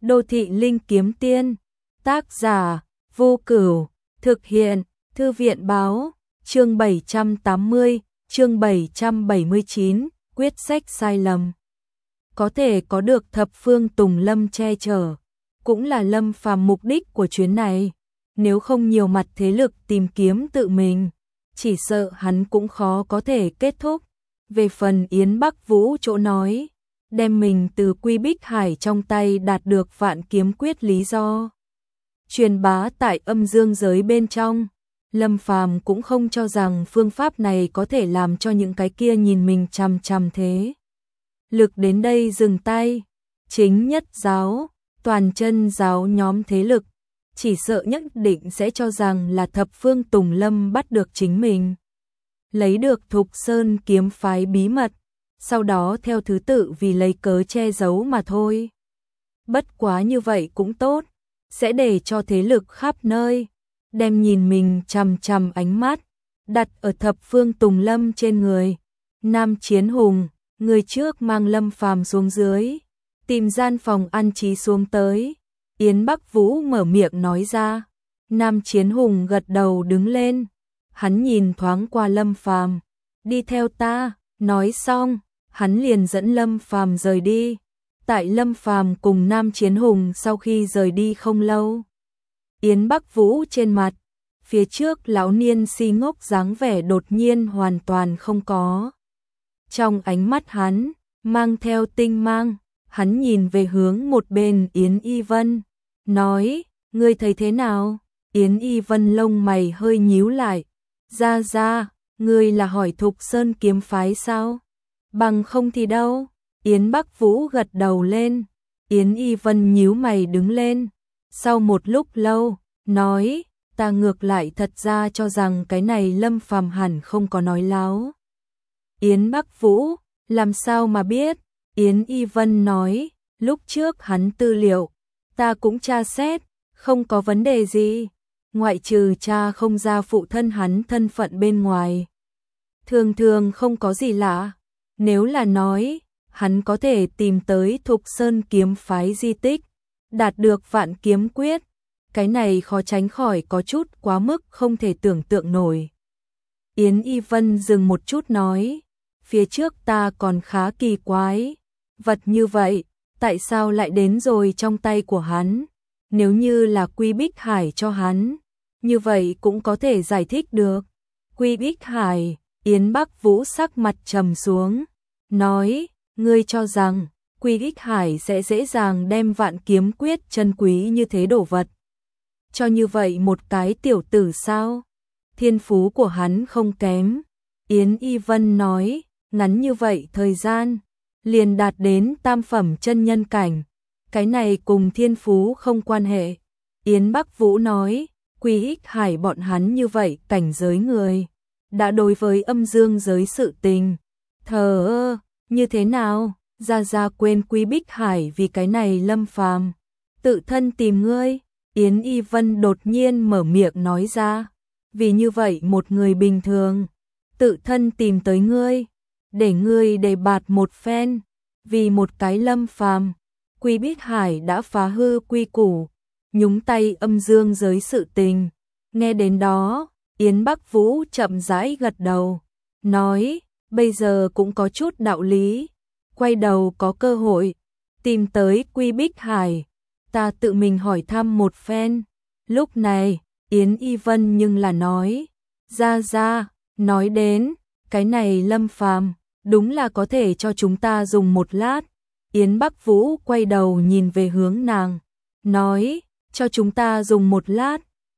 Đô thị linh kiếm tiên, tác giả, Vô Cửu, thực hiện, Thư viện báo, chương 780, chương 779, quyết sách sai lầm. Có thể có được thập phương Tùng Lâm che chở, cũng là Lâm Phàm mục đích của chuyến này. Nếu không nhiều mặt thế lực tìm kiếm tự mình, chỉ sợ hắn cũng khó có thể kết thúc. Về phần Yến Bắc Vũ chỗ nói, đem mình từ Quy Bích Hải trong tay đạt được Vạn Kiếm Quyết lý do truyền bá tại âm dương giới bên trong, Lâm Phàm cũng không cho rằng phương pháp này có thể làm cho những cái kia nhìn mình chằm chằm thế lực đến đây dừng tay. Chính nhất giáo, toàn chân giáo nhóm thế lực chỉ sợ nhất định sẽ cho rằng là thập phương Tùng Lâm bắt được chính mình, lấy được Thục Sơn kiếm phái bí mật, sau đó theo thứ tự vì lấy cớ che giấu mà thôi. Bất quá như vậy cũng tốt, sẽ để cho thế lực khắp nơi đem nhìn mình chằm chằm ánh mắt đặt ở thập phương Tùng Lâm trên người. Nam Chiến Hùng, người trước mang Lâm Phàm xuống dưới, tìm gian phòng an trí xuống tới. Yến Bắc Vũ mở miệng nói ra. Nam Chiến Hùng gật đầu đứng lên, hắn nhìn thoáng qua Lâm Phàm, đi theo ta. Nói xong, hắn liền dẫn Lâm Phàm rời đi. Tại Lâm Phàm cùng Nam Chiến Hùng sau khi rời đi không lâu, Yến Bắc Vũ trên mặt phía trước lão niên si ngốc dáng vẻ đột nhiên hoàn toàn không có. Trong ánh mắt hắn mang theo tinh mang, hắn nhìn về hướng một bên Yến Y Vân, nói: "Ngươi thấy thế nào?" Yến Y Vân lông mày hơi nhíu lại. "Ra, ngươi là hỏi Thục Sơn kiếm phái sao? Bằng không thì đâu?" Yến Bắc Vũ gật đầu lên. Yến Y Vân nhíu mày đứng lên, sau một lúc lâu, nói: "Ta ngược lại thật ra cho rằng cái này Lâm Phàm hẳn không có nói láo." Yến Bắc Vũ: "Làm sao mà biết?" Yến Y Vân nói: "Lúc trước hắn tư liệu, ta cũng tra xét, không có vấn đề gì, ngoại trừ tra không ra phụ thân hắn thân phận bên ngoài. Thường không có gì lạ. Nếu là nói, hắn có thể tìm tới Thục Sơn kiếm phái di tích, đạt được Vạn Kiếm Quyết, cái này khó tránh khỏi có chút quá mức không thể tưởng tượng nổi." Yến Y Vân dừng một chút nói: "Phía trước ta còn khá kỳ quái, vật như vậy, tại sao lại đến rồi trong tay của hắn? Nếu như là Quy Bích Hải cho hắn, như vậy cũng có thể giải thích được." Quy Bích Hải, Yến Bắc Vũ sắc mặt trầm xuống, nói: "Ngươi cho rằng Quy Bích Hải sẽ dễ dàng đem Vạn Kiếm Quyết chân quý như thế đổ vật cho như vậy một cái tiểu tử sao? Thiên phú của hắn không kém." Yến Y Vân nói: "Ngắn như vậy thời gian, liền đạt đến tam phẩm chân nhân cảnh, cái này cùng thiên phú không quan hệ." Yến Bắc Vũ nói: "Quy Bích Hải bọn hắn như vậy cảnh giới người, đã đối với âm dương giới sự tình thờ ơ, như thế nào? Ra quên Quy Bích Hải vì cái này Lâm Phàm tự thân tìm ngươi." Yến Y Vân đột nhiên mở miệng nói ra: "Vì như vậy một người bình thường tự thân tìm tới ngươi, để ngươi đề bạt một phen, vì một cái Lâm Phàm, Quy Bích Hải đã phá hư quy củ, nhúng tay âm dương giới sự tình." Nghe đến đó, Yến Bắc Vũ chậm rãi gật đầu, nói: "Bây giờ cũng có chút đạo lý, quay đầu có cơ hội tìm tới Quy Bích Hải, ta tự mình hỏi thăm một phen." Lúc này, Yến Y Vân nhưng là nói: Ra, nói đến, cái này Lâm Phàm đúng là có thể cho chúng ta dùng một lát." Yến Bắc Vũ quay đầu nhìn về hướng nàng, nói: "Cho chúng ta dùng một lát?"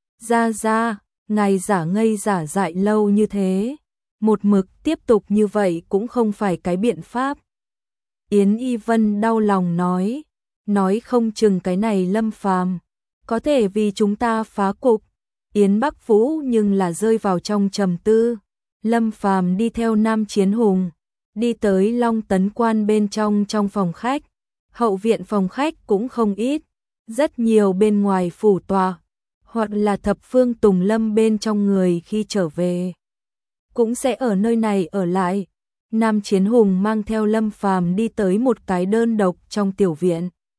Ra, ngài giả ngây giả dại lâu như thế, một mực tiếp tục như vậy cũng không phải cái biện pháp. Yến Y Vân đau lòng nói không chừng cái này Lâm Phàm có thể vì chúng ta phá cục. Yến Bắc Vũ nhưng là rơi vào trong trầm tư. Lâm Phàm đi theo Nam Chiến Hùng, đi tới Long Tấn Quan bên trong phòng khách. Hậu viện phòng khách cũng không ít, rất nhiều bên ngoài phủ tòa, hoặc là thập phương Tùng Lâm bên trong người khi trở về cũng sẽ ở nơi này ở lại. Nam Chiến Hùng mang theo Lâm Phàm đi tới một cái đơn độc trong tiểu viện.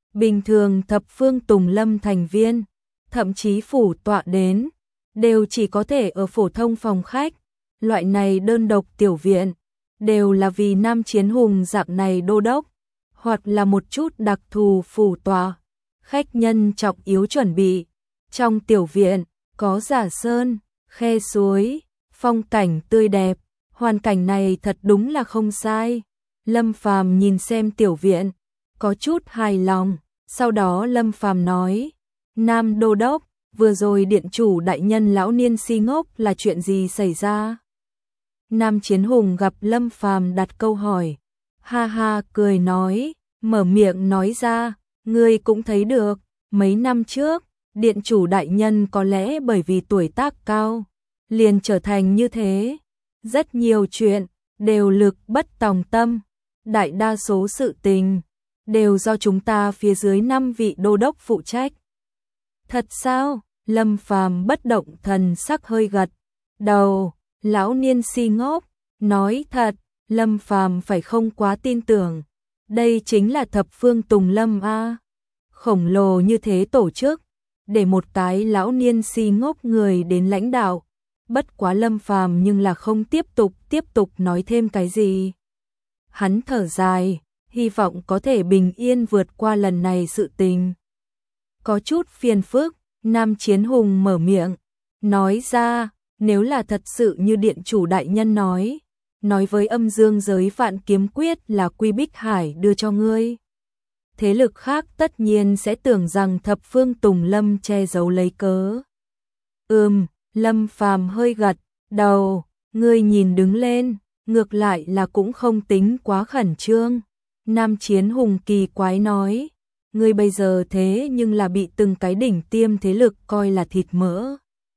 Bình thường thập phương Tùng Lâm thành viên, thậm chí phủ tọa đến, đều chỉ có thể ở phổ thông phòng khách, loại này đơn độc tiểu viện, đều là vì Nam Chiến Hùng dạng này đô đốc, hoặc là một chút đặc thù phủ tọa, khách nhân trọng yếu chuẩn bị. Trong tiểu viện, có giả sơn, khe suối, phong cảnh tươi đẹp, hoàn cảnh này thật đúng là không sai. Lâm Phàm nhìn xem tiểu viện, có chút hài lòng, sau đó Lâm Phàm nói, Nam Đô Đốc, vừa rồi điện chủ đại nhân lão niên si ngốc là chuyện gì xảy ra? Nam Chiến Hùng gặp Lâm Phàm đặt câu hỏi, ha ha cười nói, mở miệng nói ra, ngươi cũng thấy được, mấy năm trước, điện chủ đại nhân có lẽ bởi vì tuổi tác cao, liền trở thành như thế. Rất nhiều chuyện, đều lực bất tòng tâm, đại đa số sự tình, đều do chúng ta phía dưới 5 vị đô đốc phụ trách. Thật sao? Lâm Phàm bất động thần sắc hơi gật đầu, lão niên si ngốc, nói thật, Lâm Phàm phải không quá tin tưởng. Đây chính là thập phương Tùng Lâm a, khổng lồ như thế tổ chức, để một cái lão niên si ngốc người đến lãnh đạo. Bất quá Lâm Phàm nhưng là không tiếp tục nói thêm cái gì. Hắn thở dài, hy vọng có thể bình yên vượt qua lần này sự tình. Có chút phiền phức, Nam Chiến Hùng mở miệng, nói ra, nếu là thật sự như điện chủ đại nhân nói với âm dương giới Vạn Kiếm Quyết là Quy Bích Hải đưa cho ngươi. Thế lực khác tất nhiên sẽ tưởng rằng thập phương Tùng Lâm che giấu lấy cớ. Lâm Phàm hơi gật đầu, ngươi nhìn đứng lên, ngược lại là cũng không tính quá khẩn trương. Nam Chiến Hùng kỳ quái nói, ngươi bây giờ thế nhưng là bị từng cái đỉnh tiêm thế lực coi là thịt mỡ.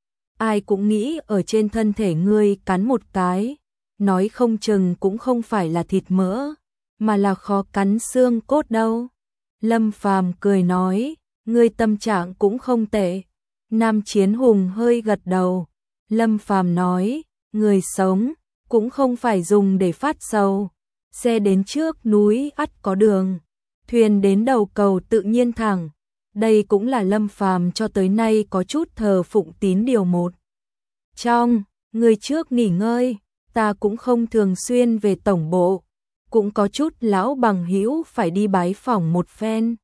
Ai cũng nghĩ ở trên thân thể ngươi cắn một cái, nói không chừng cũng không phải là thịt mỡ, mà là khó cắn xương cốt đâu. Lâm Phàm cười nói, ngươi tâm trạng cũng không tệ. Nam Chiến Hùng hơi gật đầu. Lâm Phàm nói, người sống cũng không phải dùng để phát sầu. Xe đến trước núi ắt có đường, thuyền đến đầu cầu tự nhiên thẳng. Đây cũng là Lâm Phàm cho tới nay có chút thờ phụng tín điều một. Trong, người trước nghỉ ngơi, ta cũng không thường xuyên về tổng bộ, cũng có chút lão bằng hữu phải đi bái phỏng một phen.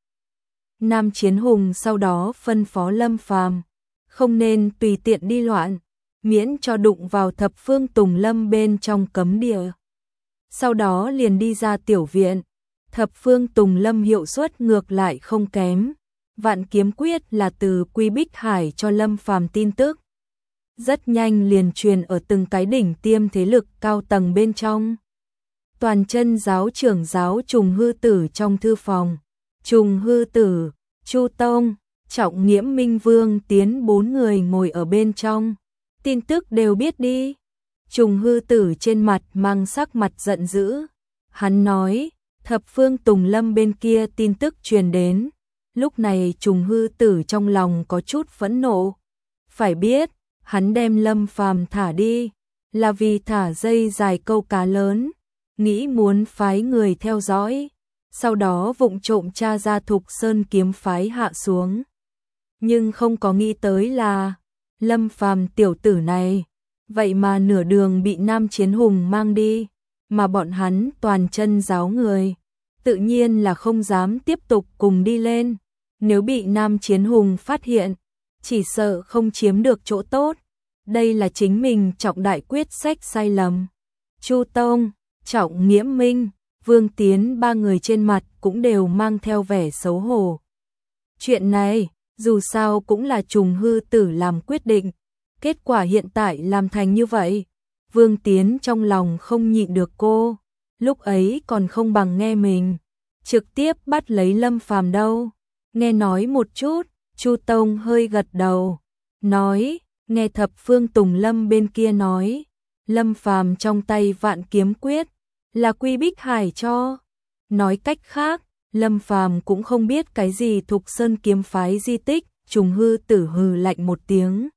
Nam Chiến Hùng sau đó phân phó Lâm Phàm, không nên tùy tiện đi loạn, miễn cho đụng vào thập phương Tùng Lâm bên trong cấm địa. Sau đó liền đi ra tiểu viện, thập phương Tùng Lâm hiệu suất ngược lại không kém. Vạn Kiếm Quyết là từ Quy Bích Hải cho Lâm Phàm tin tức. Rất nhanh liền truyền ở từng cái đỉnh tiêm thế lực cao tầng bên trong. Toàn chân giáo trưởng giáo Trùng Hư Tử trong thư phòng. Trùng Hư Tử, Chu Tông, Trọng Nghiễm Minh Vương Tiến 4 người ngồi ở bên trong. Tin tức đều biết đi. Trùng Hư Tử trên mặt mang sắc mặt giận dữ. Hắn nói, thập phương Tùng Lâm bên kia tin tức truyền đến. Lúc này Trùng Hư Tử trong lòng có chút phẫn nộ. Phải biết, hắn đem Lâm Phàm thả đi, là vì thả dây dài câu cá lớn, nghĩ muốn phái người theo dõi, sau đó vụng trộm tra ra Thục Sơn kiếm phái hạ xuống. Nhưng không có nghĩ tới là, Lâm Phàm tiểu tử này, vậy mà nửa đường bị Nam Chiến Hùng mang đi, mà bọn hắn toàn chân giáo người, tự nhiên là không dám tiếp tục cùng đi lên. Nếu bị Nam Chiến Hùng phát hiện, chỉ sợ không chiếm được chỗ tốt. Đây là chính mình trọng đại quyết sách sai lầm. Chu Tông, Trọng Nghiễm Minh, Vương Tiến ba người trên mặt cũng đều mang theo vẻ xấu hổ. Chuyện này, dù sao cũng là Trùng Hư Tử làm quyết định. Kết quả hiện tại làm thành như vậy. Vương Tiến trong lòng không nhịn được cô. Lúc ấy còn không bằng nghe mình. Trực tiếp bắt lấy Lâm Phàm đâu. Nghe nói một chút, Chu Tông hơi gật đầu. Nói, nghe thập phương Tùng Lâm bên kia nói. Lâm Phàm trong tay Vạn Kiếm Quyết là Quy Bích Hải cho. Nói cách khác, Lâm Phàm cũng không biết cái gì Thục Sơn kiếm phái di tích. Trùng Hư Tử hừ lạnh một tiếng.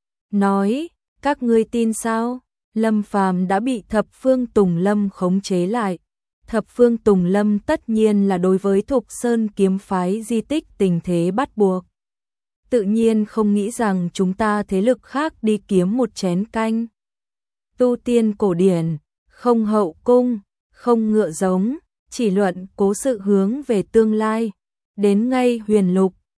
Nói, các ngươi tin sao? Lâm Phàm đã bị thập phương Tùng Lâm khống chế lại. Thập phương Tùng Lâm tất nhiên là đối với Thục Sơn kiếm phái di tích tình thế bắt buộc. Tự nhiên không nghĩ rằng chúng ta thế lực khác đi kiếm một chén canh. Tu tiên cổ điển, không hậu cung, không ngựa giống, chỉ luận cố sự hướng về tương lai. Đến ngay huyền lục,